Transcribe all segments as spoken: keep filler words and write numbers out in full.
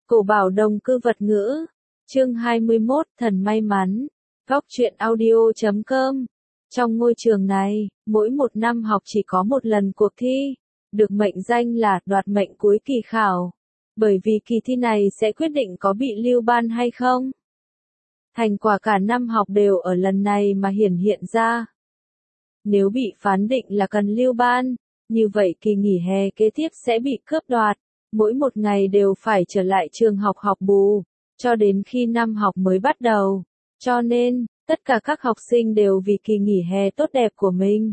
Cổ bảo đồng cư vật ngữ. Chương hai mươi mốt, thần may mắn. Góc truyện audio chấm com. Trong ngôi trường này, mỗi một năm học chỉ có một lần cuộc thi, được mệnh danh là đoạt mệnh cuối kỳ khảo. Bởi vì kỳ thi này sẽ quyết định có bị lưu ban hay không. Thành quả cả năm học đều ở lần này mà hiển hiện ra. Nếu bị phán định là cần lưu ban, như vậy kỳ nghỉ hè kế tiếp sẽ bị cướp đoạt. Mỗi một ngày đều phải trở lại trường học học bù, cho đến khi năm học mới bắt đầu. Cho nên, tất cả các học sinh đều vì kỳ nghỉ hè tốt đẹp của mình,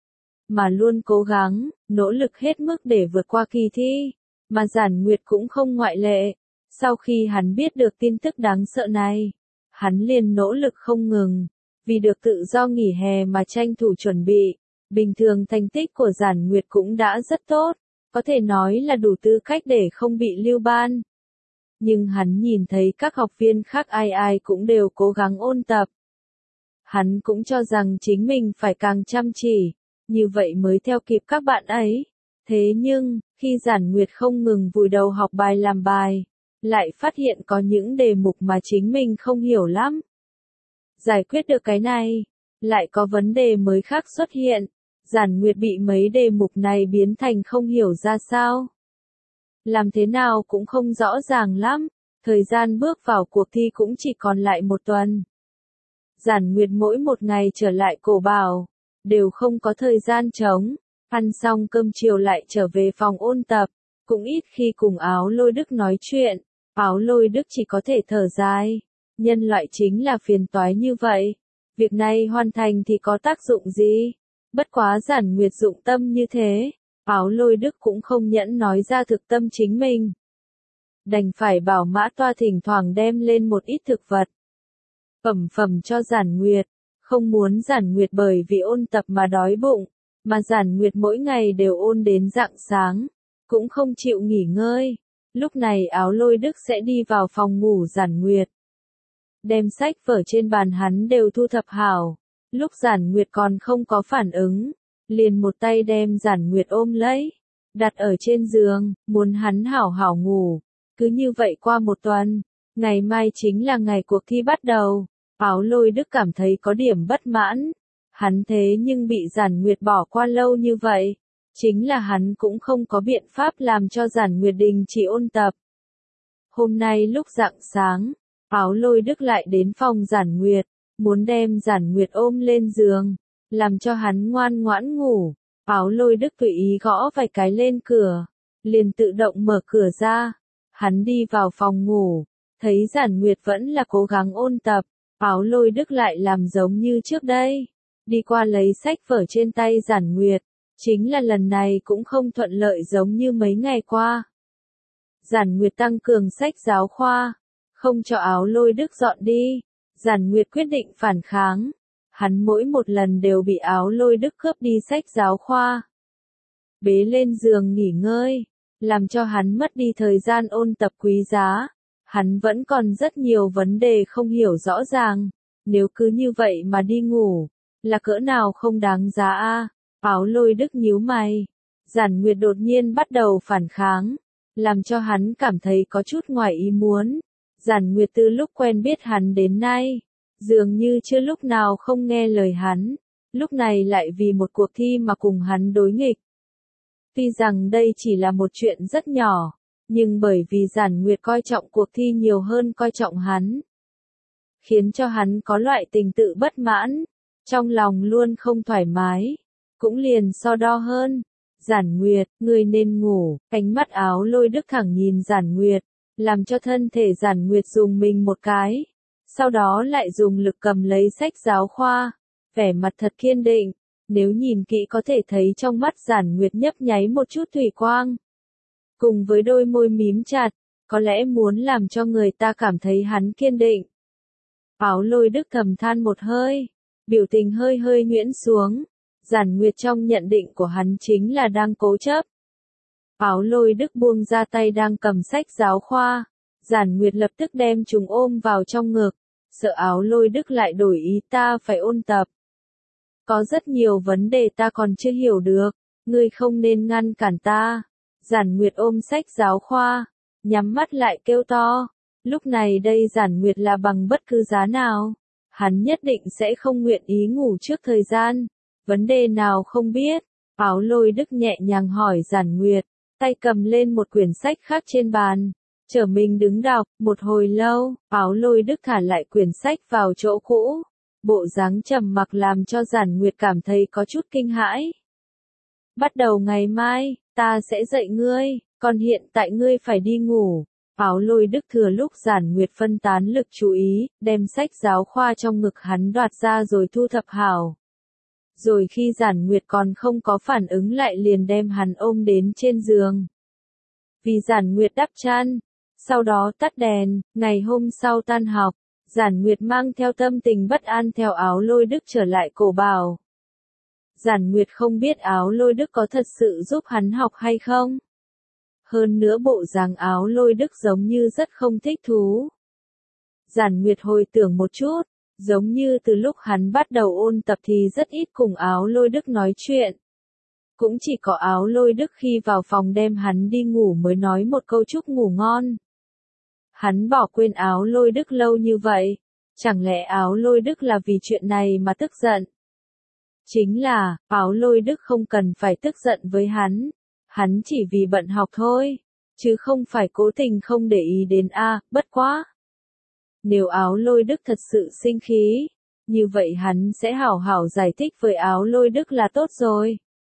mà luôn cố gắng, nỗ lực hết mức để vượt qua kỳ thi. Mà Giản Nguyệt cũng không ngoại lệ. Sau khi hắn biết được tin tức đáng sợ này, hắn liền nỗ lực không ngừng, vì được tự do nghỉ hè mà tranh thủ chuẩn bị. Bình thường thành tích của Giản Nguyệt cũng đã rất tốt, có thể nói là đủ tư cách để không bị lưu ban. Nhưng hắn nhìn thấy các học viên khác ai ai cũng đều cố gắng ôn tập. Hắn cũng cho rằng chính mình phải càng chăm chỉ, như vậy mới theo kịp các bạn ấy. Thế nhưng, khi Giản Nguyệt không ngừng vùi đầu học bài làm bài, lại phát hiện có những đề mục mà chính mình không hiểu lắm. Giải quyết được cái này, lại có vấn đề mới khác xuất hiện. Giản Nguyệt bị mấy đề mục này biến thành không hiểu ra sao. Làm thế nào cũng không rõ ràng lắm, thời gian bước vào cuộc thi cũng chỉ còn lại một tuần. Giản Nguyệt mỗi một ngày trở lại cổ bảo, đều không có thời gian trống, ăn xong cơm chiều lại trở về phòng ôn tập, cũng ít khi cùng Áo Lôi Đức nói chuyện. Áo Lôi Đức chỉ có thể thở dài, nhân loại chính là phiền toái như vậy, việc này hoàn thành thì có tác dụng gì? Bất quá Giản Nguyệt dụng tâm như thế, Áo Lôi Đức cũng không nhẫn nói ra thực tâm chính mình. Đành phải bảo Mã Toa thỉnh thoảng đem lên một ít thực vật, phẩm phẩm cho Giản Nguyệt, không muốn Giản Nguyệt bởi vì ôn tập mà đói bụng, mà Giản Nguyệt mỗi ngày đều ôn đến rạng sáng, cũng không chịu nghỉ ngơi. Lúc này Áo Lôi Đức sẽ đi vào phòng ngủ Giản Nguyệt, đem sách vở trên bàn hắn đều thu thập hảo. Lúc Giản Nguyệt còn không có phản ứng, liền một tay đem Giản Nguyệt ôm lấy, đặt ở trên giường, muốn hắn hảo hảo ngủ. Cứ như vậy qua một tuần, ngày mai chính là ngày cuộc thi bắt đầu. Áo Lôi Đức cảm thấy có điểm bất mãn. Hắn thế nhưng bị Giản Nguyệt bỏ qua lâu như vậy, chính là hắn cũng không có biện pháp làm cho Giản Nguyệt đình chỉ ôn tập. Hôm nay lúc rạng sáng, Áo Lôi Đức lại đến phòng Giản Nguyệt, muốn đem Giản Nguyệt ôm lên giường, làm cho hắn ngoan ngoãn ngủ. Áo Lôi Đức tùy ý gõ vài cái lên cửa, liền tự động mở cửa ra. Hắn đi vào phòng ngủ, thấy Giản Nguyệt vẫn là cố gắng ôn tập. Áo Lôi Đức lại làm giống như trước đây, đi qua lấy sách vở trên tay Giản Nguyệt, chính là lần này cũng không thuận lợi giống như mấy ngày qua. Giản Nguyệt tăng cường sách giáo khoa, không cho Áo Lôi Đức dọn đi. Giản Nguyệt quyết định phản kháng. Hắn mỗi một lần đều bị Áo Lôi Đức cướp đi sách giáo khoa, bế lên giường nghỉ ngơi, làm cho hắn mất đi thời gian ôn tập quý giá. Hắn vẫn còn rất nhiều vấn đề không hiểu rõ ràng, nếu cứ như vậy mà đi ngủ, là cỡ nào không đáng giá a. Áo Lôi Đức nhíu mày. Giản Nguyệt đột nhiên bắt đầu phản kháng, làm cho hắn cảm thấy có chút ngoài ý muốn. Giản Nguyệt từ lúc quen biết hắn đến nay, dường như chưa lúc nào không nghe lời hắn, lúc này lại vì một cuộc thi mà cùng hắn đối nghịch. Tuy rằng đây chỉ là một chuyện rất nhỏ, nhưng bởi vì Giản Nguyệt coi trọng cuộc thi nhiều hơn coi trọng hắn, khiến cho hắn có loại tình tự bất mãn, trong lòng luôn không thoải mái, cũng liền so đo hơn. Giản Nguyệt, ngươi nên ngủ. Cánh mắt Áo Lôi Đức thẳng nhìn Giản Nguyệt, làm cho thân thể Giản Nguyệt dùng mình một cái, sau đó lại dùng lực cầm lấy sách giáo khoa, vẻ mặt thật kiên định. Nếu nhìn kỹ có thể thấy trong mắt Giản Nguyệt nhấp nháy một chút thủy quang, cùng với đôi môi mím chặt, có lẽ muốn làm cho người ta cảm thấy hắn kiên định. Áo Lôi Đức thầm than một hơi, biểu tình hơi hơi nhuyễn xuống. Giản Nguyệt trong nhận định của hắn chính là đang cố chấp. Áo Lôi Đức buông ra tay đang cầm sách giáo khoa, Giản Nguyệt lập tức đem chúng ôm vào trong ngực, sợ Áo Lôi Đức lại đổi ý. Ta phải ôn tập, có rất nhiều vấn đề ta còn chưa hiểu được, ngươi không nên ngăn cản ta. Giản Nguyệt ôm sách giáo khoa, nhắm mắt lại kêu to. Lúc này đây Giản Nguyệt là bằng bất cứ giá nào. Hắn nhất định sẽ không nguyện ý ngủ trước thời gian. Vấn đề nào không biết. Áo Lôi Đức nhẹ nhàng hỏi Giản Nguyệt, tay cầm lên một quyển sách khác trên bàn. Trở mình đứng đọc, một hồi lâu, Áo Lôi Đức thả lại quyển sách vào chỗ cũ. Bộ dáng trầm mặc làm cho Giản Nguyệt cảm thấy có chút kinh hãi. Bắt đầu ngày mai, ta sẽ dạy ngươi, còn hiện tại ngươi phải đi ngủ. Áo Lôi Đức thừa lúc Giản Nguyệt phân tán lực chú ý, đem sách giáo khoa trong ngực hắn đoạt ra rồi thu thập hảo. Rồi khi Giản Nguyệt còn không có phản ứng lại liền đem hắn ôm đến trên giường. Vì Giản Nguyệt đắp chăn, sau đó tắt đèn, ngày hôm sau tan học, Giản Nguyệt mang theo tâm tình bất an theo Áo Lôi Đức trở lại cổ bảo. Giản Nguyệt không biết Áo Lôi Đức có thật sự giúp hắn học hay không. Hơn nữa bộ dáng Áo Lôi Đức giống như rất không thích thú. Giản Nguyệt hồi tưởng một chút, giống như từ lúc hắn bắt đầu ôn tập thì rất ít cùng Áo Lôi Đức nói chuyện. Cũng chỉ có Áo Lôi Đức khi vào phòng đem hắn đi ngủ mới nói một câu chúc ngủ ngon. Hắn bỏ quên Áo Lôi Đức lâu như vậy, chẳng lẽ Áo Lôi Đức là vì chuyện này mà tức giận? Chính là, Áo Lôi Đức không cần phải tức giận với hắn, hắn chỉ vì bận học thôi, chứ không phải cố tình không để ý đến a, bất quá. Nếu Áo Lôi Đức thật sự sinh khí, như vậy hắn sẽ hảo hảo giải thích với Áo Lôi Đức là tốt rồi.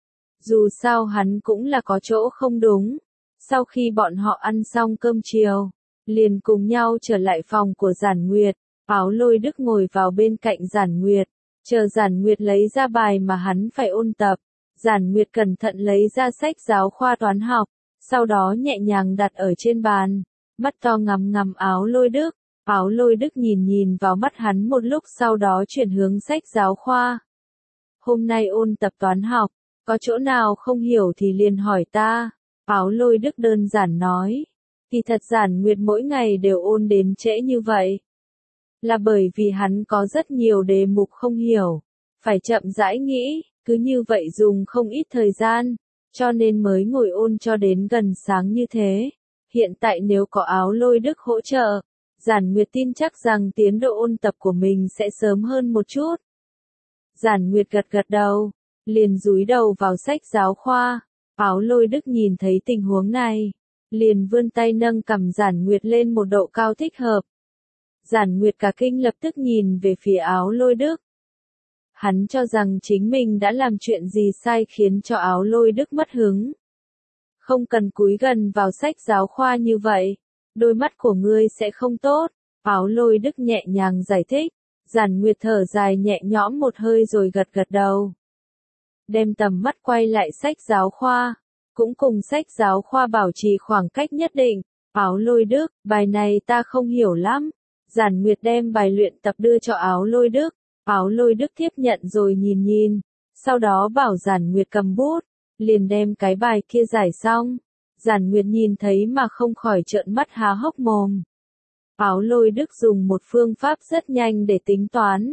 Dù sao hắn cũng là có chỗ không đúng. Sau khi bọn họ ăn xong cơm chiều, liền cùng nhau trở lại phòng của Giản Nguyệt. Áo Lôi Đức ngồi vào bên cạnh Giản Nguyệt, chờ Giản Nguyệt lấy ra bài mà hắn phải ôn tập. Giản Nguyệt cẩn thận lấy ra sách giáo khoa toán học, sau đó nhẹ nhàng đặt ở trên bàn, mắt to ngắm ngắm Áo Lôi Đức. Áo Lôi Đức nhìn nhìn vào mắt hắn một lúc sau đó chuyển hướng sách giáo khoa. Hôm nay ôn tập toán học, có chỗ nào không hiểu thì liền hỏi ta. Áo Lôi Đức đơn giản nói. Thì thật Giản Nguyệt mỗi ngày đều ôn đến trễ như vậy. Là bởi vì hắn có rất nhiều đề mục không hiểu. Phải chậm rãi nghĩ, cứ như vậy dùng không ít thời gian. Cho nên mới ngồi ôn cho đến gần sáng như thế. Hiện tại nếu có Áo Lôi Đức hỗ trợ, Giản Nguyệt tin chắc rằng tiến độ ôn tập của mình sẽ sớm hơn một chút. Giản Nguyệt gật gật đầu, liền dúi đầu vào sách giáo khoa. Áo Lôi Đức nhìn thấy tình huống này, liền vươn tay nâng cằm Giản Nguyệt lên một độ cao thích hợp. Giản Nguyệt cả kinh lập tức nhìn về phía Áo Lôi Đức. Hắn cho rằng chính mình đã làm chuyện gì sai khiến cho Áo Lôi Đức mất hứng. Không cần cúi gần vào sách giáo khoa như vậy, đôi mắt của ngươi sẽ không tốt. Áo Lôi Đức nhẹ nhàng giải thích. Giản Nguyệt thở dài nhẹ nhõm một hơi rồi gật gật đầu. Đem tầm mắt quay lại sách giáo khoa, cũng cùng sách giáo khoa bảo trì khoảng cách nhất định. Áo Lôi Đức, bài này ta không hiểu lắm. Giản Nguyệt đem bài luyện tập đưa cho Áo Lôi Đức. Áo Lôi Đức tiếp nhận rồi nhìn nhìn, sau đó bảo Giản Nguyệt cầm bút, liền đem cái bài kia giải xong. Giản Nguyệt nhìn thấy mà không khỏi trợn mắt há hốc mồm. Áo Lôi Đức dùng một phương pháp rất nhanh để tính toán.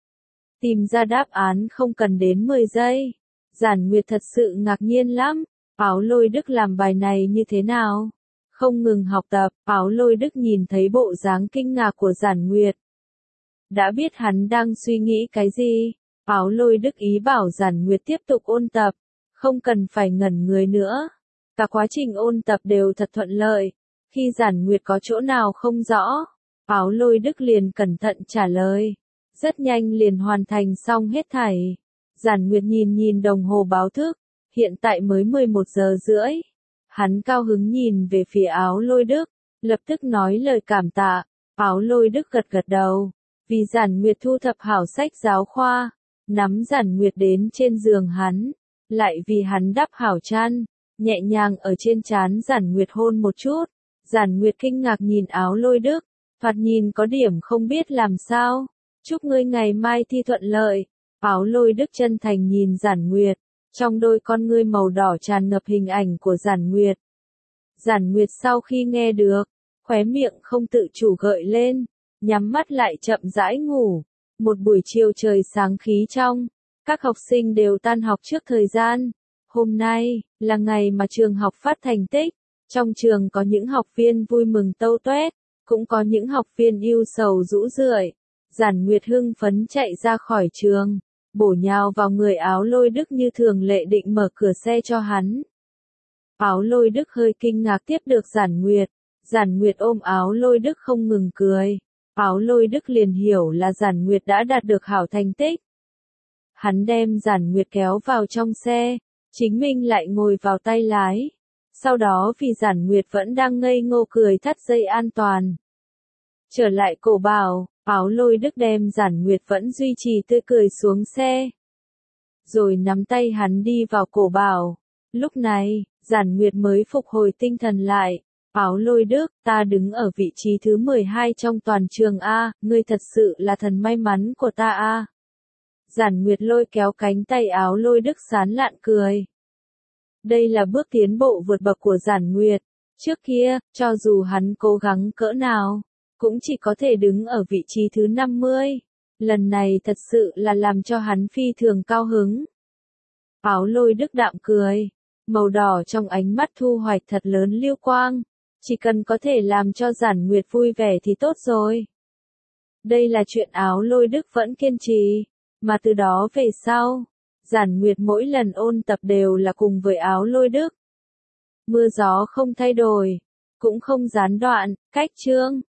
Tìm ra đáp án không cần đến mười giây. Giản Nguyệt thật sự ngạc nhiên lắm. Áo Lôi Đức làm bài này như thế nào? Không ngừng học tập, Áo Lôi Đức nhìn thấy bộ dáng kinh ngạc của Giản Nguyệt. Đã biết hắn đang suy nghĩ cái gì, Áo Lôi Đức ý bảo Giản Nguyệt tiếp tục ôn tập, không cần phải ngẩn người nữa. Cả quá trình ôn tập đều thật thuận lợi. Khi Giản Nguyệt có chỗ nào không rõ, Áo Lôi Đức liền cẩn thận trả lời. Rất nhanh liền hoàn thành xong hết thảy. Giản Nguyệt nhìn nhìn đồng hồ báo thức, hiện tại mới mười một giờ rưỡi. Hắn cao hứng nhìn về phía Áo Lôi Đức, lập tức nói lời cảm tạ. Áo Lôi Đức gật gật đầu, vì Giản Nguyệt thu thập hảo sách giáo khoa, nắm Giản Nguyệt đến trên giường hắn, lại vì hắn đắp hảo chăn, nhẹ nhàng ở trên trán Giản Nguyệt hôn một chút. Giản Nguyệt kinh ngạc nhìn Áo Lôi Đức, thoạt nhìn có điểm không biết làm sao. Chúc ngươi ngày mai thi thuận lợi. Áo Lôi Đức chân thành nhìn Giản Nguyệt, trong đôi con ngươi màu đỏ tràn ngập hình ảnh của Giản Nguyệt. Giản Nguyệt sau khi nghe được, khóe miệng không tự chủ gợi lên, nhắm mắt lại chậm rãi ngủ. Một buổi chiều trời sáng khí trong, các học sinh đều tan học trước thời gian. Hôm nay là ngày mà trường học phát thành tích, Trong trường có những học viên vui mừng tâu tuét, cũng có những học viên ưu sầu rũ rượi. Giản Nguyệt hưng phấn chạy ra khỏi trường, bổ nhào vào người Áo Lôi Đức như thường lệ định mở cửa xe cho hắn. Áo Lôi Đức hơi kinh ngạc tiếp được Giản Nguyệt, Giản Nguyệt ôm Áo Lôi Đức không ngừng cười. Áo Lôi Đức liền hiểu là Giản Nguyệt đã đạt được hảo thành tích. Hắn đem Giản Nguyệt kéo vào trong xe, chính mình lại ngồi vào tay lái. Sau đó vì Giản Nguyệt vẫn đang ngây ngô cười thắt dây an toàn. Trở lại cổ bảo, Áo Lôi Đức đem Giản Nguyệt vẫn duy trì tươi cười xuống xe. Rồi nắm tay hắn đi vào cổ bảo. Lúc này, Giản Nguyệt mới phục hồi tinh thần lại. Áo Lôi Đức, ta đứng ở vị trí thứ mười hai trong toàn trường A, ngươi thật sự là thần may mắn của ta A. Giản Nguyệt lôi kéo cánh tay Áo Lôi Đức sán lạn cười. Đây là bước tiến bộ vượt bậc của Giản Nguyệt. Trước kia, cho dù hắn cố gắng cỡ nào, cũng chỉ có thể đứng ở vị trí thứ năm mươi. Lần này thật sự là làm cho hắn phi thường cao hứng. Áo Lôi Đức đạm cười, màu đỏ trong ánh mắt thu hoạch thật lớn lưu quang. Chỉ cần có thể làm cho Giản Nguyệt vui vẻ thì tốt rồi. Đây là chuyện Áo Lôi Đức vẫn kiên trì, mà từ đó về sau, Giản Nguyệt mỗi lần ôn tập đều là cùng với Áo Lôi Đức. Mưa gió không thay đổi, cũng không gián đoạn, cách chương.